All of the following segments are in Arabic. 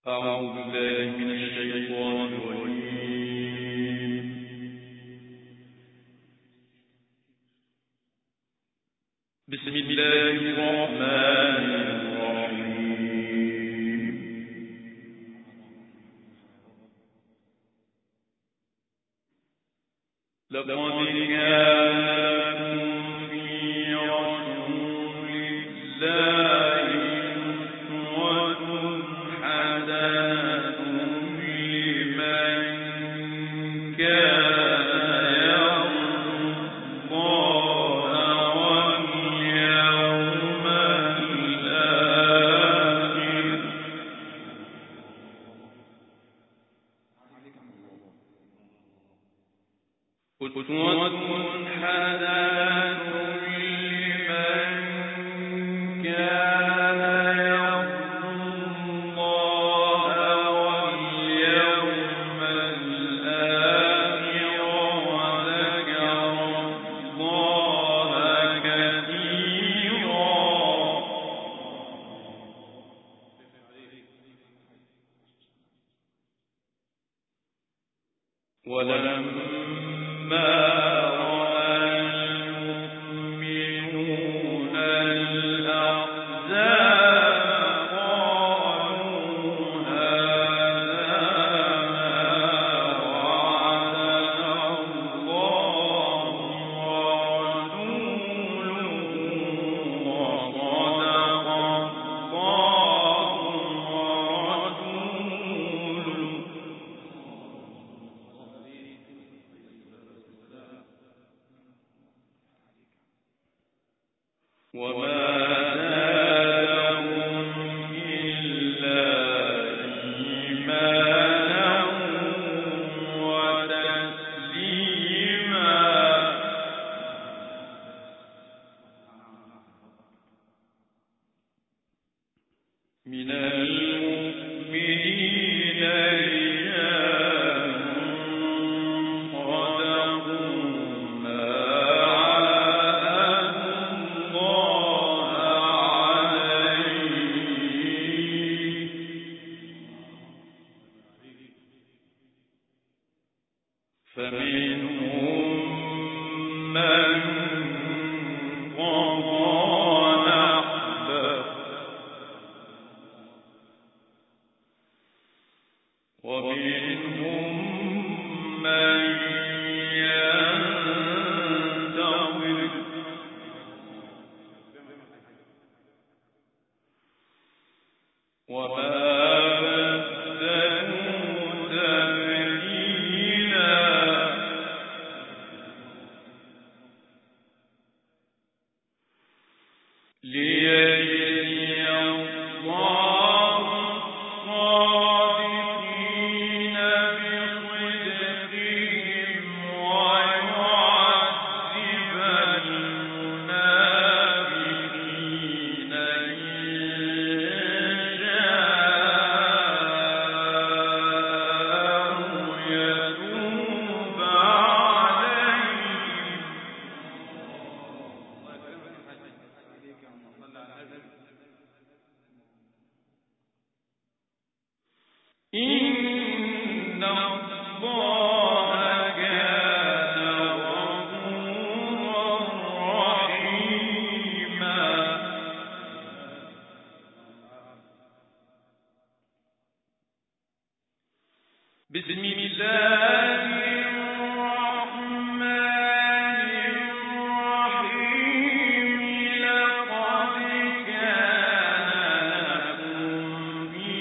أعوذ بالله من الشيطان الرجيم. بسم الله الرحمن الرحيم. لقد كان في رسول الله أسوة حسنة لمن كان يرجو الله واليوم الآخر أسوة حسنة لمن كان يرجو الله واليوم الآخر وذكر الله كثيرا. ولما رأى المؤمنون الأحزاب قالوا هذا ما وعدنا الله ورسوله وصدق الله ورسوله. وما زادهم إلا إيمانا وتسليما. من المؤمنين رجال صدقوا ما فمنهم من قضى نحبه ومنهم من ينتظر وما ليجزي الله الصادقين بصدقهم ويعذب المنافقين إن شاء يتوب عليهم. إن الله كان غفورا رحيما. بسم الله الرحمن الرحيم. لقد كان لكم في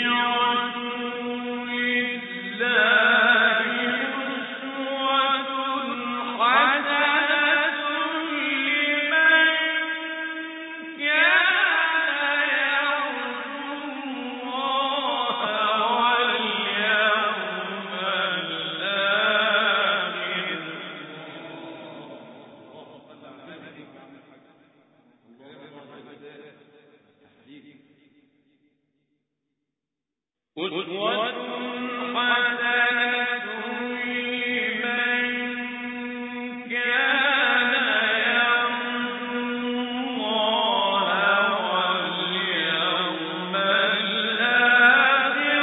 رسول الله أسوة حسنة لمن كان يرجو الله واليوم الآخر أسوة حسنة لمن كان يرجو الله واليوم الآخر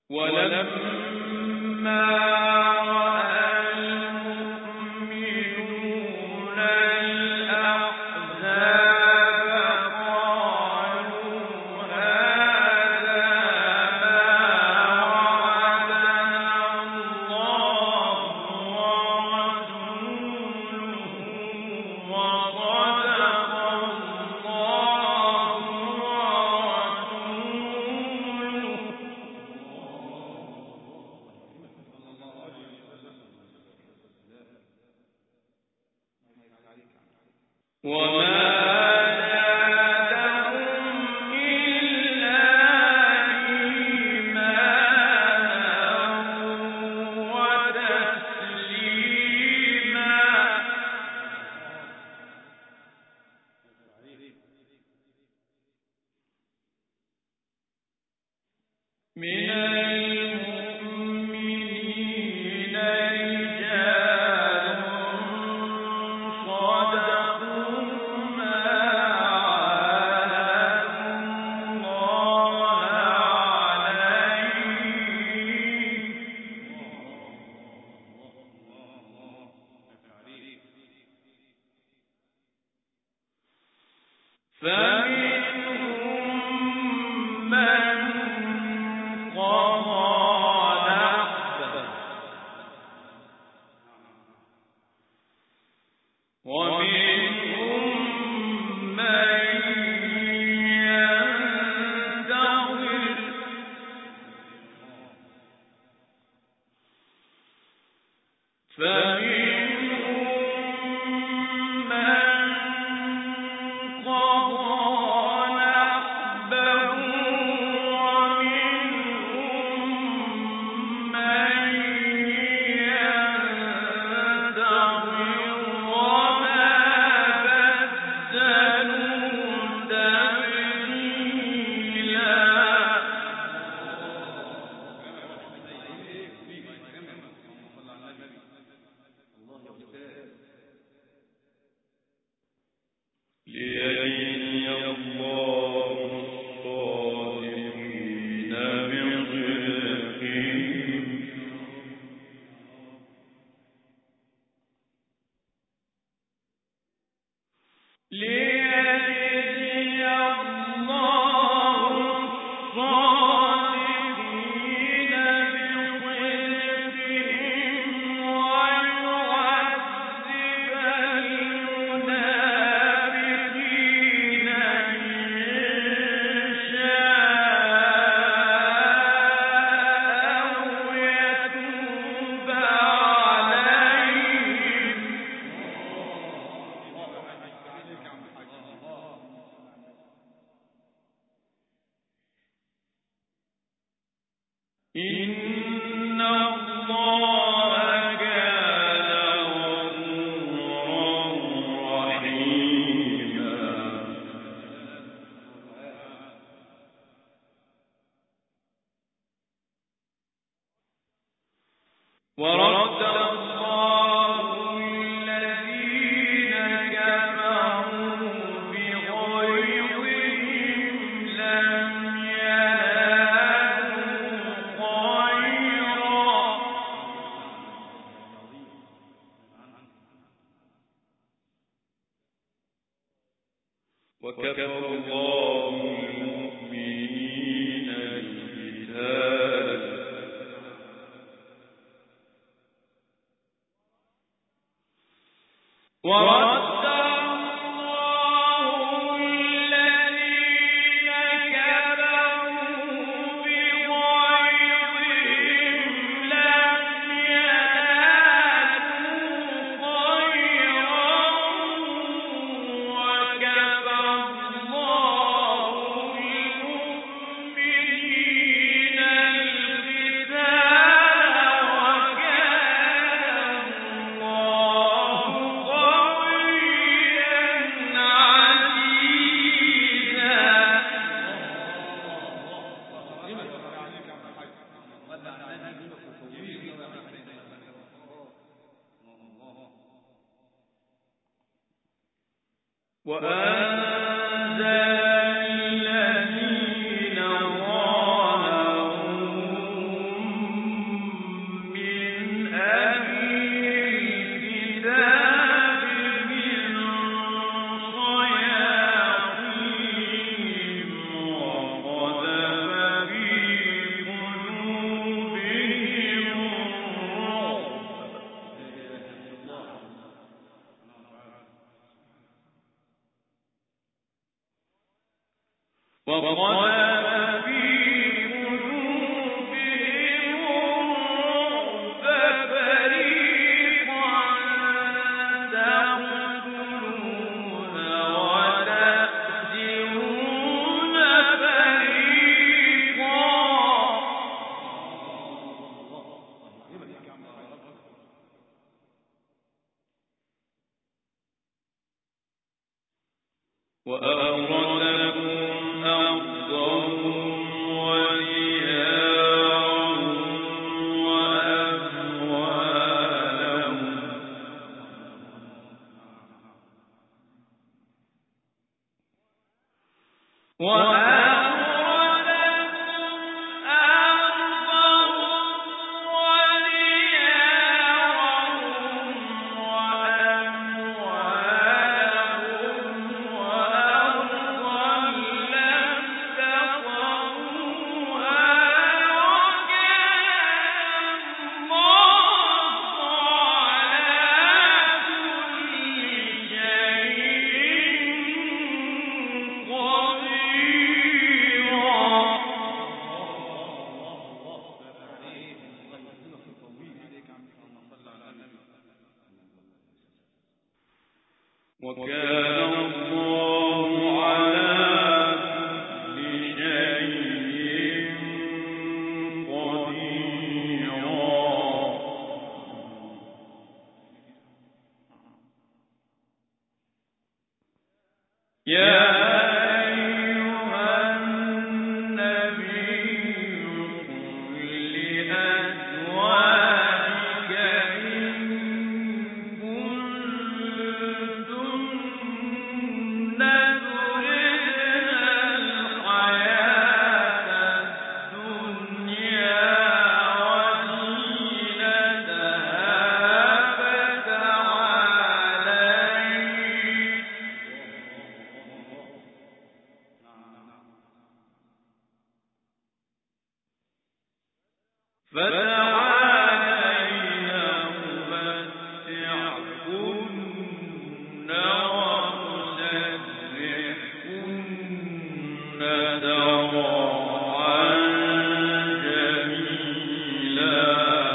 ولما رأى المؤمنون الأحزاب قالوا هذا ما وعدنا الله ورسوله وصدق الله وما زادهم إلا إيمانا وتسليما من المؤمنين رجال صدقوا ما عاهدوا الله عليه فمنهم من قضى نحبه ومنهم من ينتظر فمنهم من قضى نحبه ومنهم من ينتظر وما بدلوا تبديلا ليجزي الله الصادقين بصدقهم ليجزي الله الصادقين بصدقهم ويعذب المنافقين إن شاء أو يتوب عليهم إن الله كان غفورا رحيما ورد الله الذين كفروا بغيظهم لم ينالوا خيرا وكفى الله المؤمنين القتال ورد الله الذين كفروا بغيظهم لم ينالوا خيرا وكفى الله المؤمنين وقذف في قلوبهم الرعب فريقا تقتلون وتأسرون فريقا. وأورثكم أرضهم وديارهم وأموالهم وكان الله على كل شيء قديرا. يا أيها النبي قل لأزواجك إن كنتن تردن الحياة الدنيا وزينتها فتعالين أمتعكن وأسرحكن سراحا جميلا.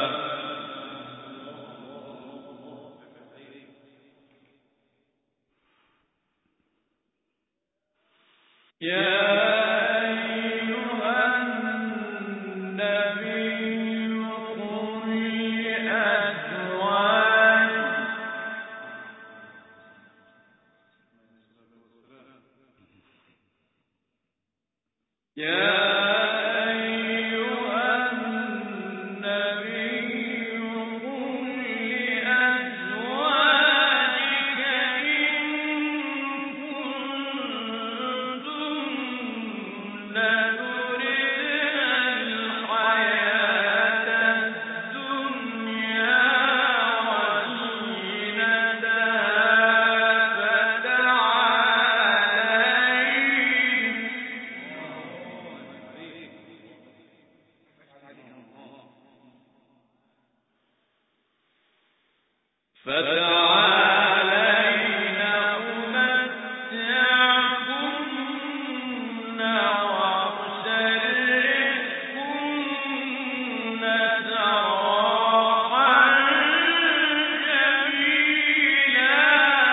يا أيها النبي قل لأزواجك إن كنتن تردن الحياة الدنيا وزينتها فتعالين أمتعكن وأسرحكن سراحا جميلا.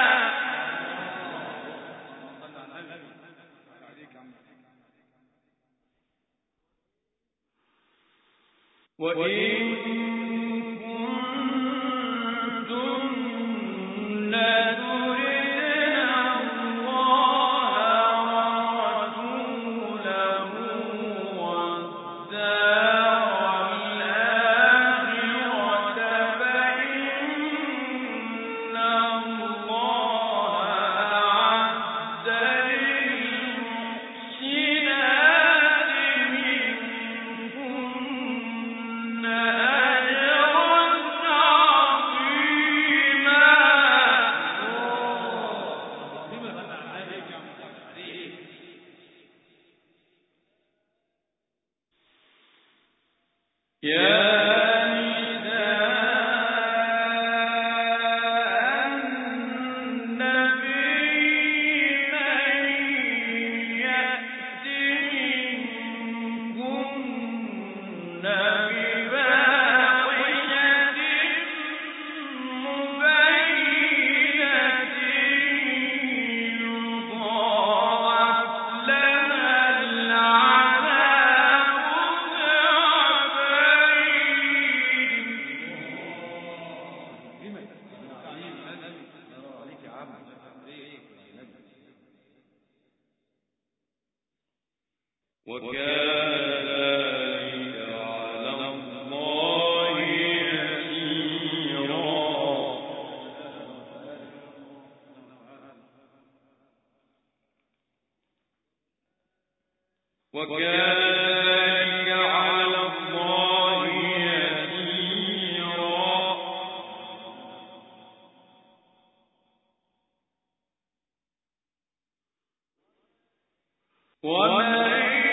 وإن كنتن تردن الله ورسوله والدار الآخرة فإن الله أعد للمحسنات منكن أجرا عظيما. يا نساء النبي من يأت وكان ذلك على الله يسيرا. وكان ذلك على الله يسيرا. ومن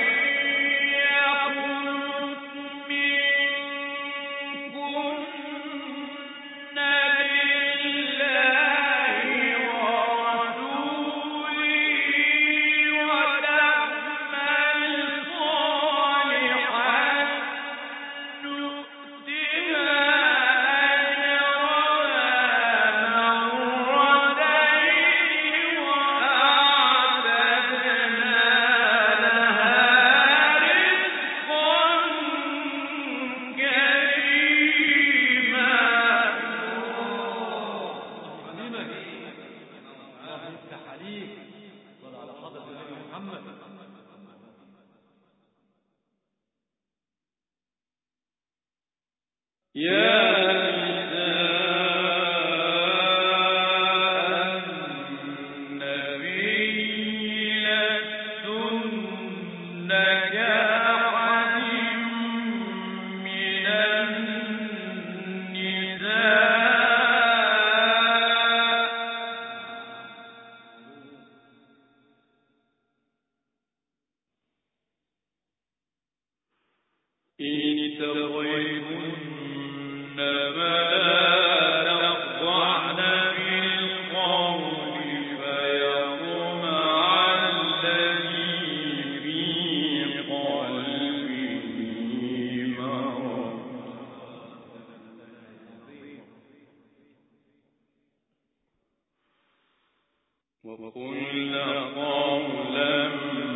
وقلن قولا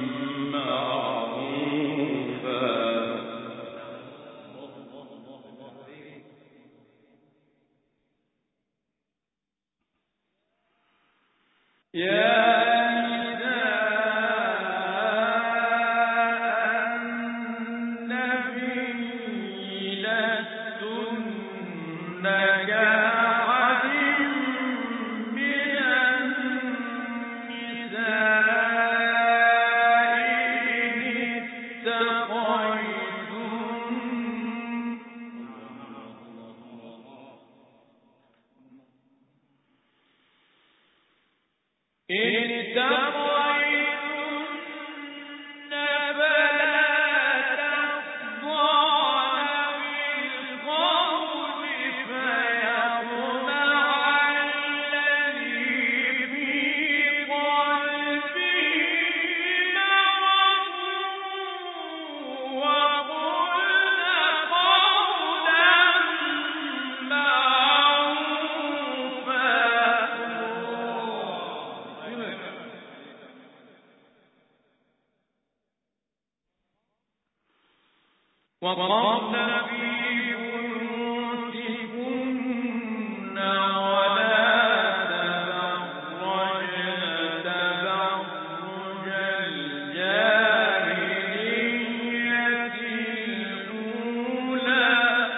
معروفا. وقرن في بيوتكن ولا تبرجن تبرج الجاهلية الأولى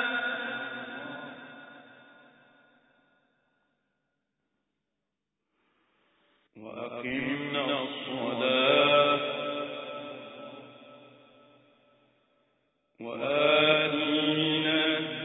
وأقمنا الصلاة وآتينا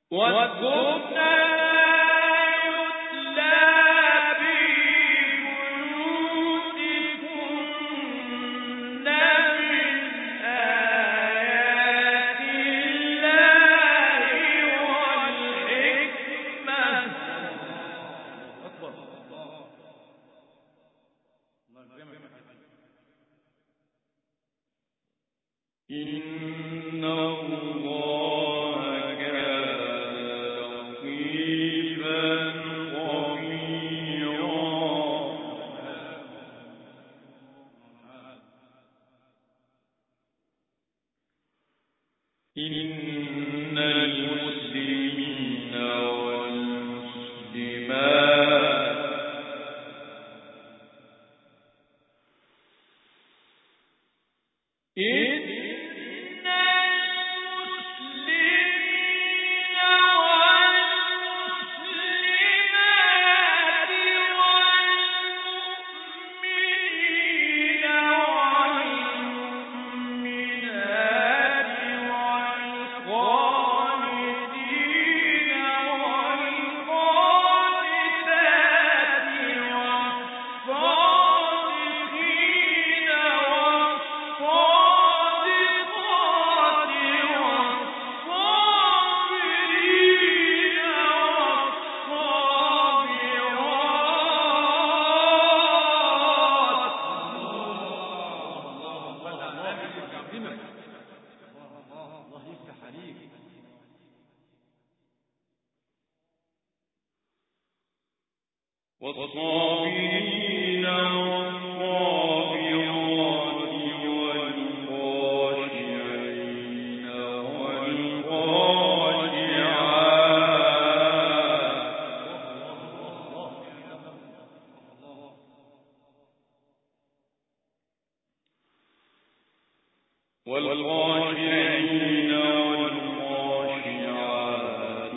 والصابرين والصابرات والخاشعين والخاشعين والخاشعات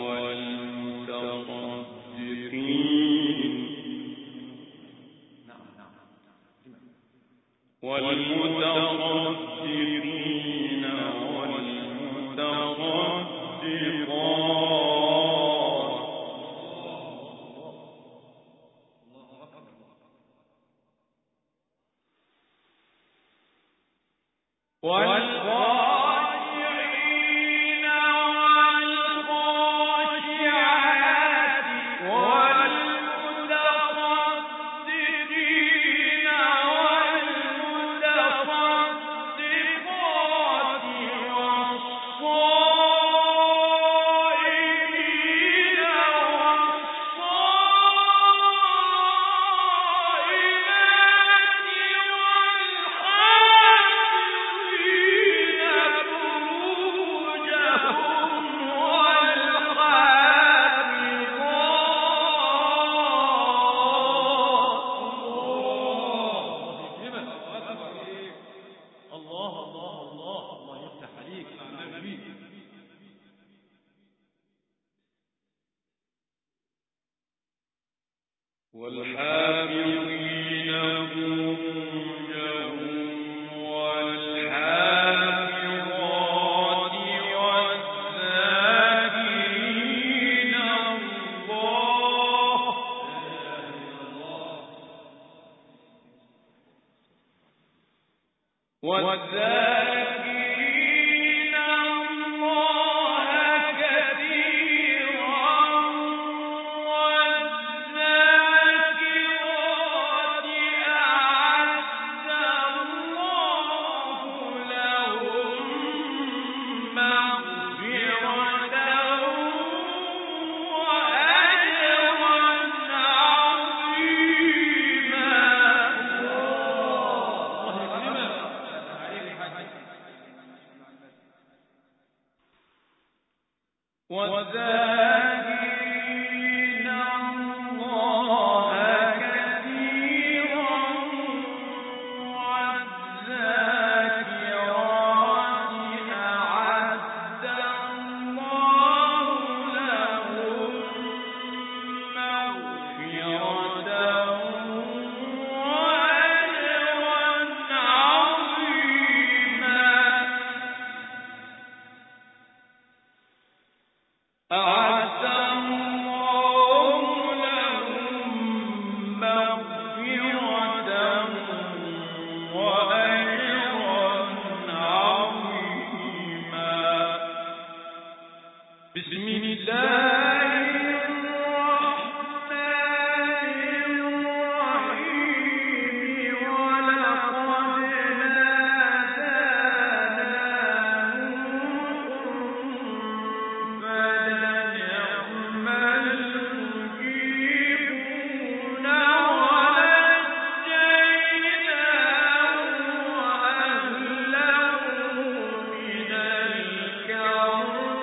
والمتصدقين والخاشعين والخاشعات والمتصدقين والمتصدقات والصائمين والحافظين فروجهم والحافظات والذاكرين الله كثيرا والذاكرات أعد الله لهم مغفرة وأجرا عظيما وذاكرين الله كثيرا والذاكرات أعد الله لهم مغفرة وأجرا عظيما أعد الله لهم مغفرة وأجرا عظيما. بسم الله الرحمن الرحيم. ولقد نادانا نوح فلنعم المجيبون ونجيناه وأهله من الكرب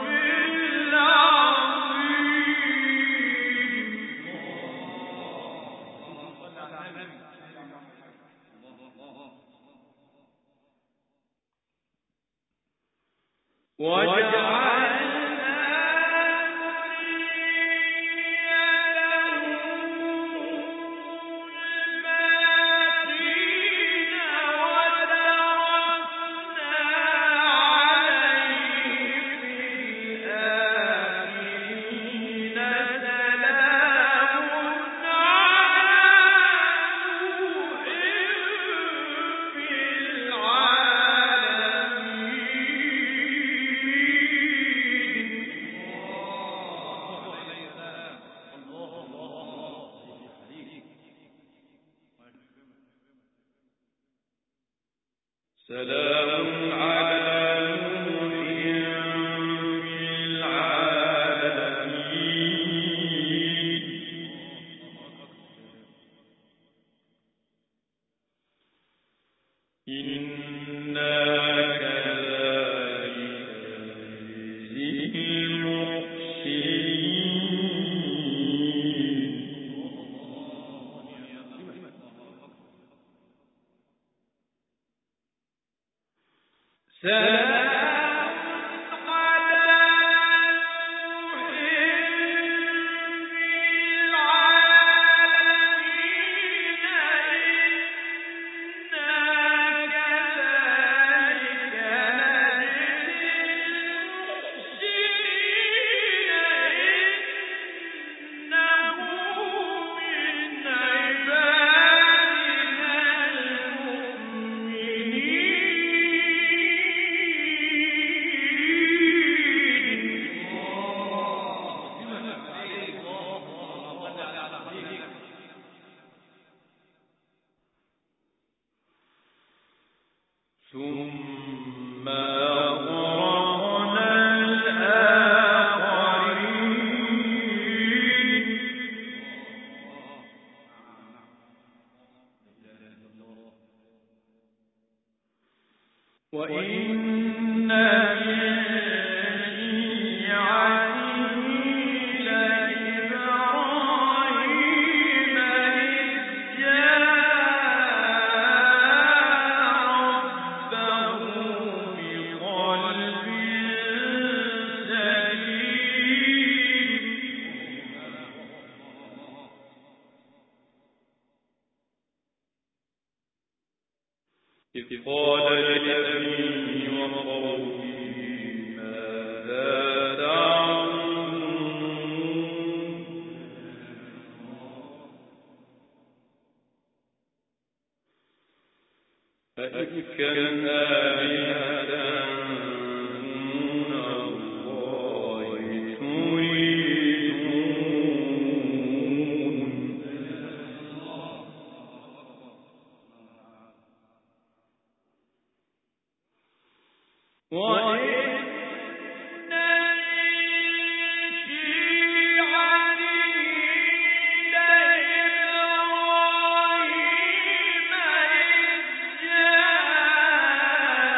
العظيم. وجعلنا ذريته الباقين وتركنا عليه في الآخرين. سلام على نوح في العالمين. سلام على نوح في العالمين. إنا كذلك نجزي المحسنين. سلام على نوح في العالمين. إنا كذلك نجزي المحسنين. إنه من عبادنا ثم أغرقنا الآخرين. وإن من شيعته لإبراهيم إذ جاء ربه بقلب سليم. إذ قال لأبيه وقومه ماذا تعبدون. أئفكا آلهة دون الله تريدون. وإن من شيعته لإبراهيم إذ جاء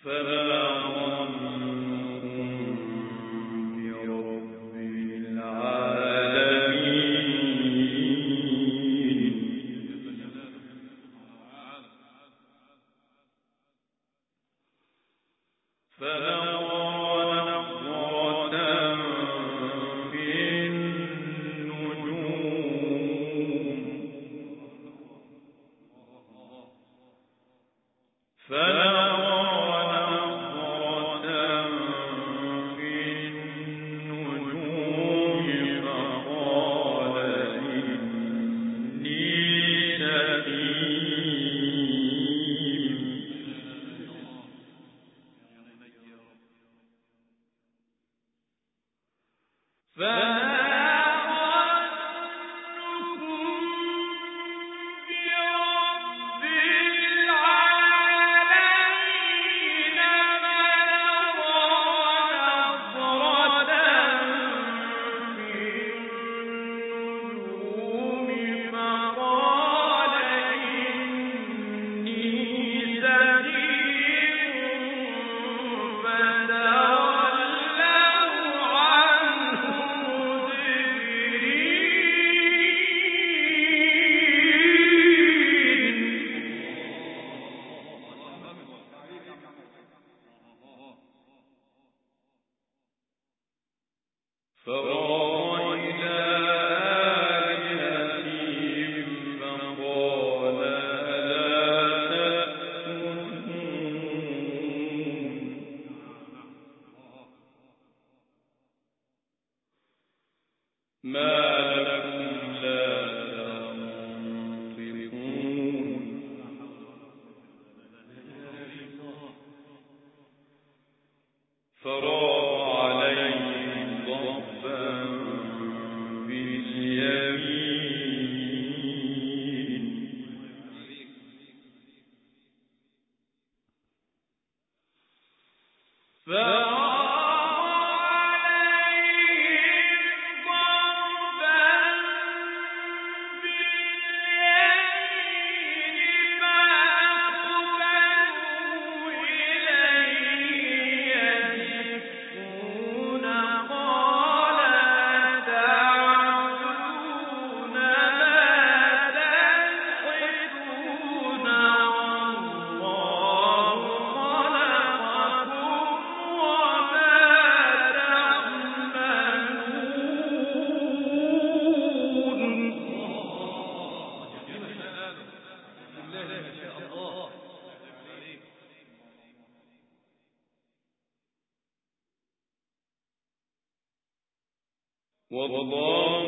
والله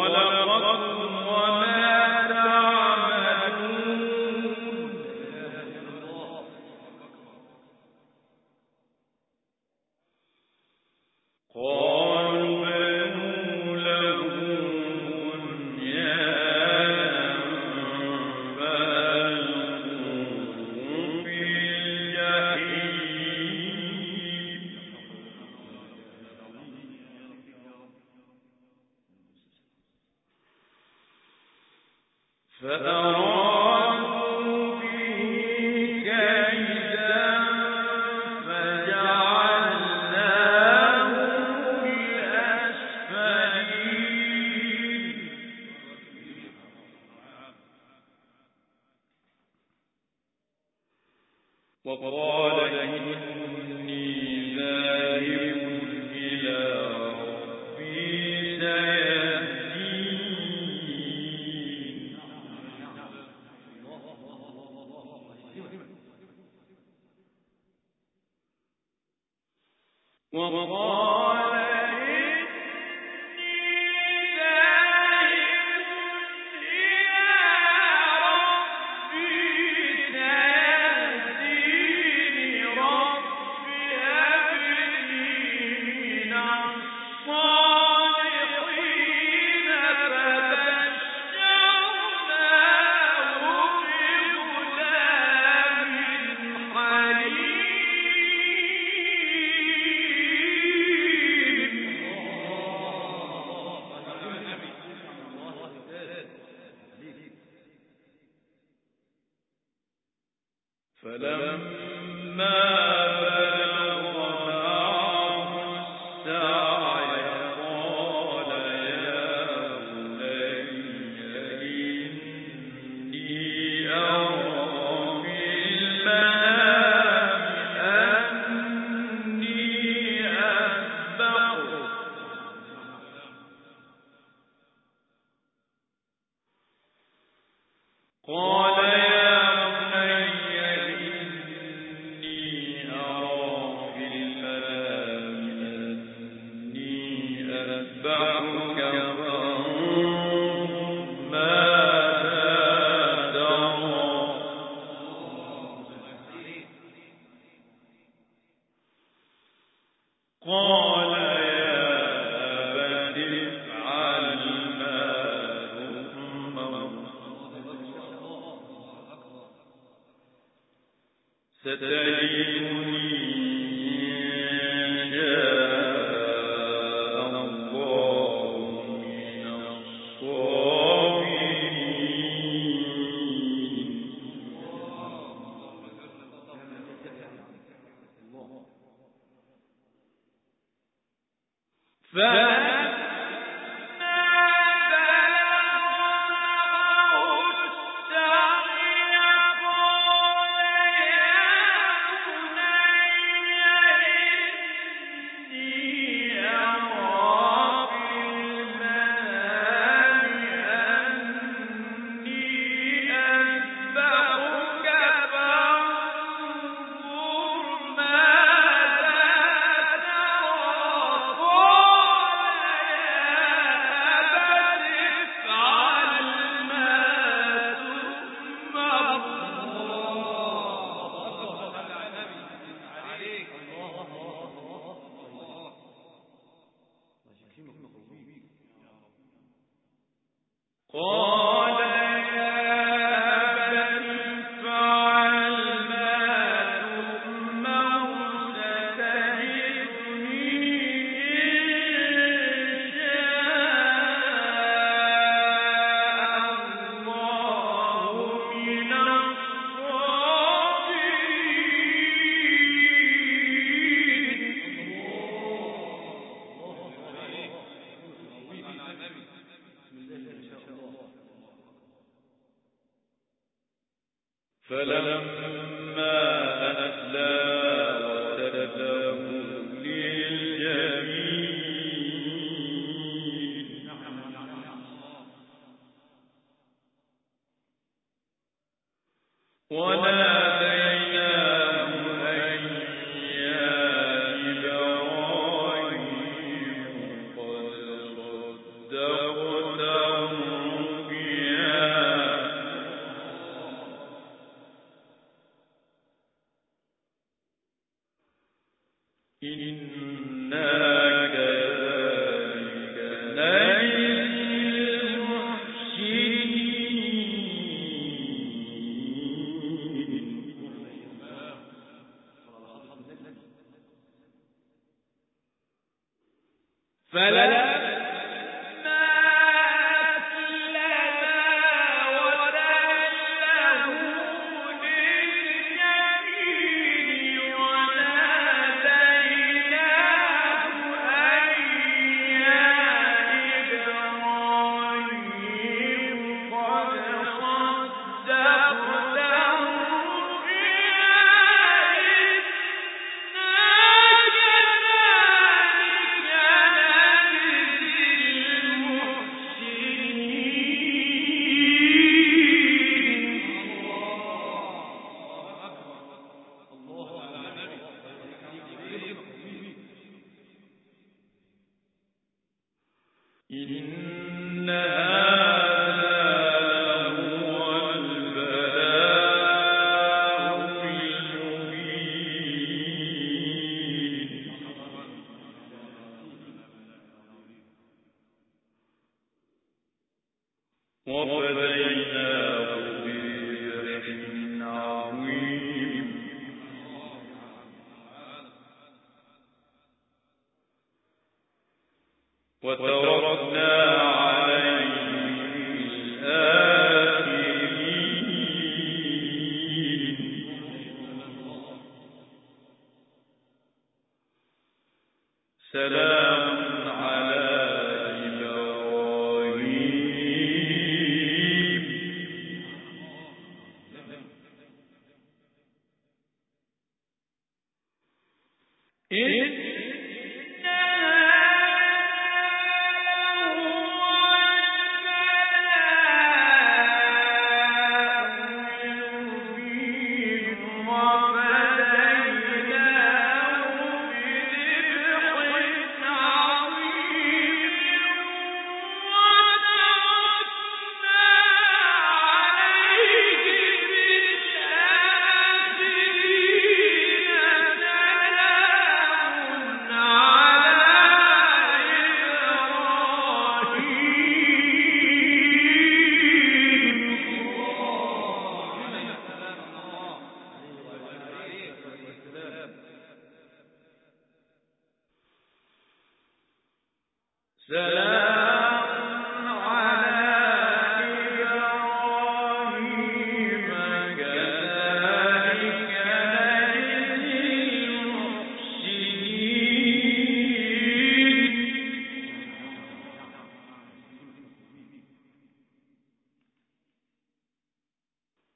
خلقكم وما تعملون. قالوا بنوا له بنيانا فألقوه في الجحيم. فأرادوا به كيدا فجعلناهم الأسفلين. وقال إني ذاهب إلى ربي سيهدين. وقال إني ذاهب إلى ربي سيهدين. رب هب لي من الصالحين. فبشرناه بغلام حليم. فلما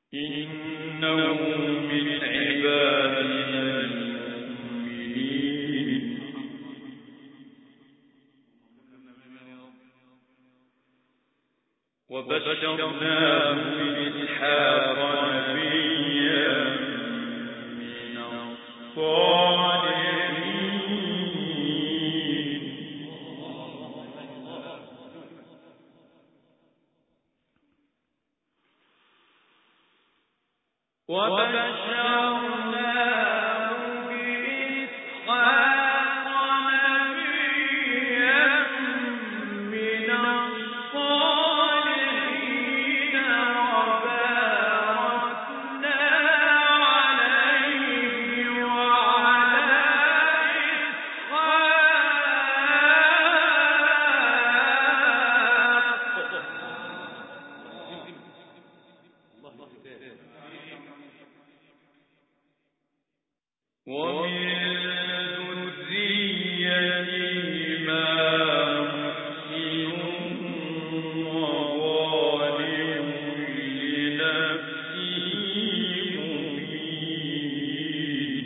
إنه من عبادنا المؤمنين وبشرناه بإسحاق نبيا من الصالحين وبشرناه بإسحاق نبيا من الصالحين وباركنا عليه وعلى ومن ذريتهما محسن وظالم لنفسه مبين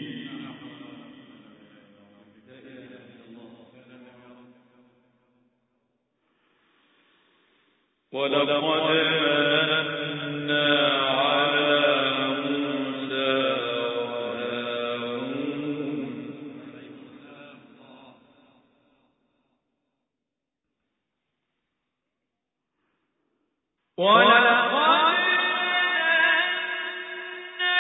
ولقد مننا على موسى ولقد مننا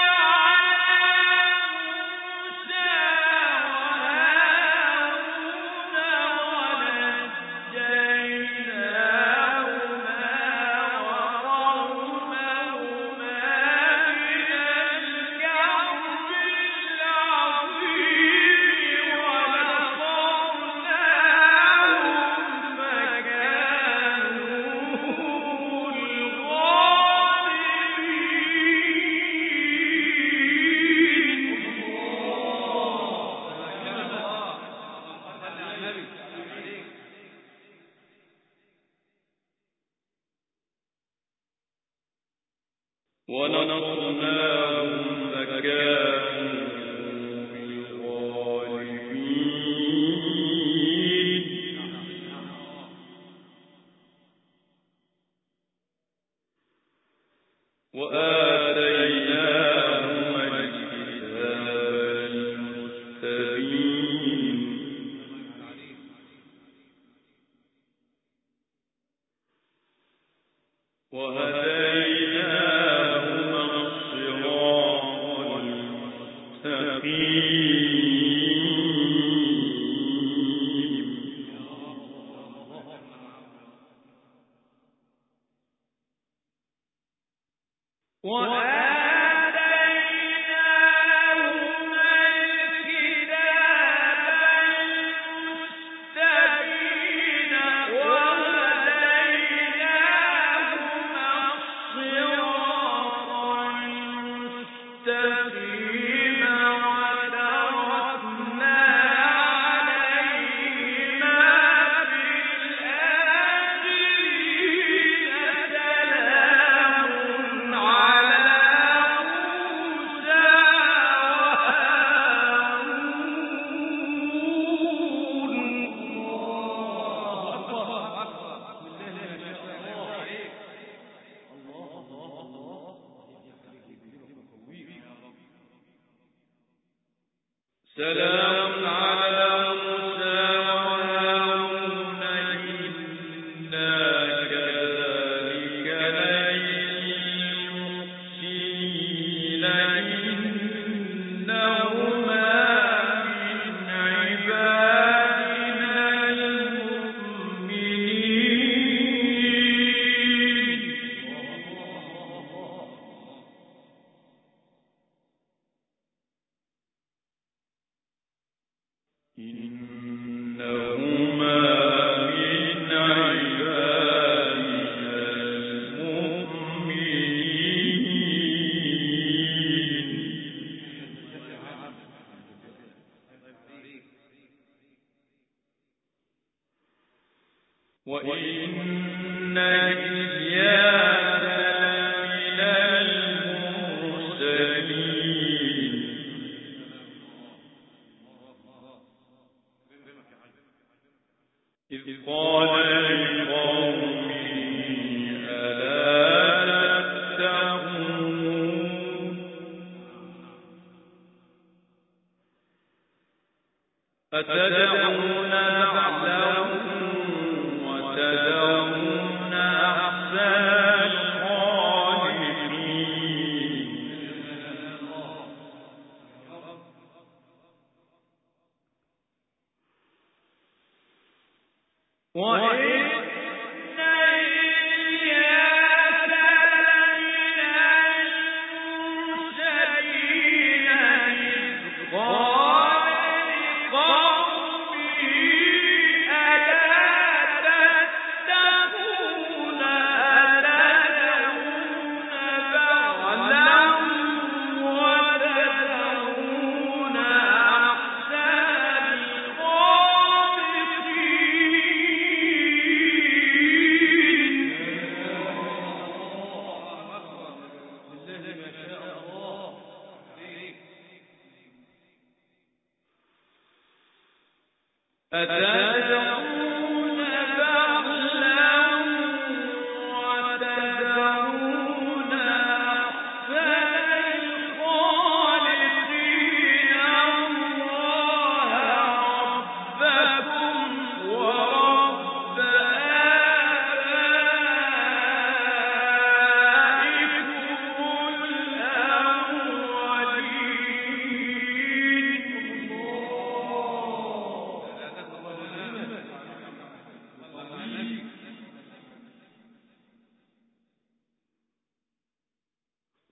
ونصرناهم فكانوا الغالبين وآتيناهم الكتاب المستبين وهديناهما الصراط المستقيم وآتيناهما الكتاب المستبين وهديناهما الصراط المستقيم وتركنا عليهما في الآخرين سلام على موسى سلام على موسى وهارون إنا كذلك نجزي المحسنين إنهما من عبادنا المؤمنين إنهما من عبادنا المؤمنين وإن إلياس لمن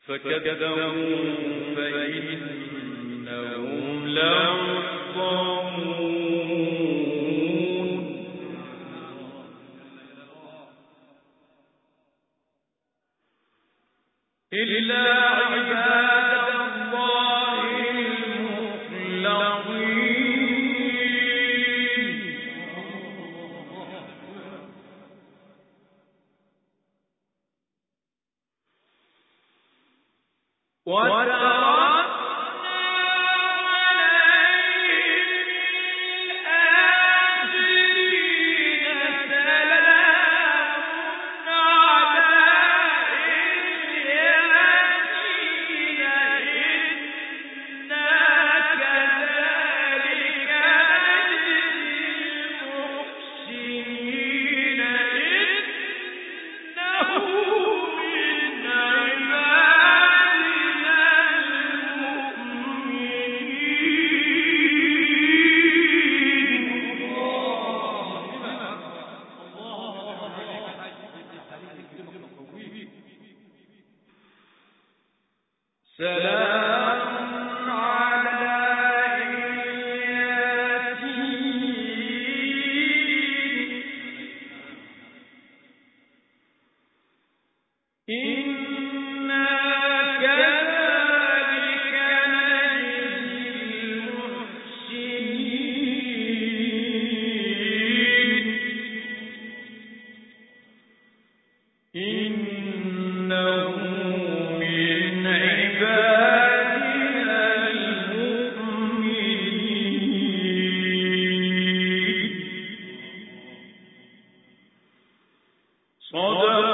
فكذبوا فإنهم لمحضرون إلا عباد الله المخلصين وتركنا عليهم الآخرين سلام على الياسين إنا كذلك نجزي المحسنين إنه من عبادنا المؤمنين سلام على الياسين إنا كذلك نجزي المحسنين إنه من عبادنا المؤمنين صدق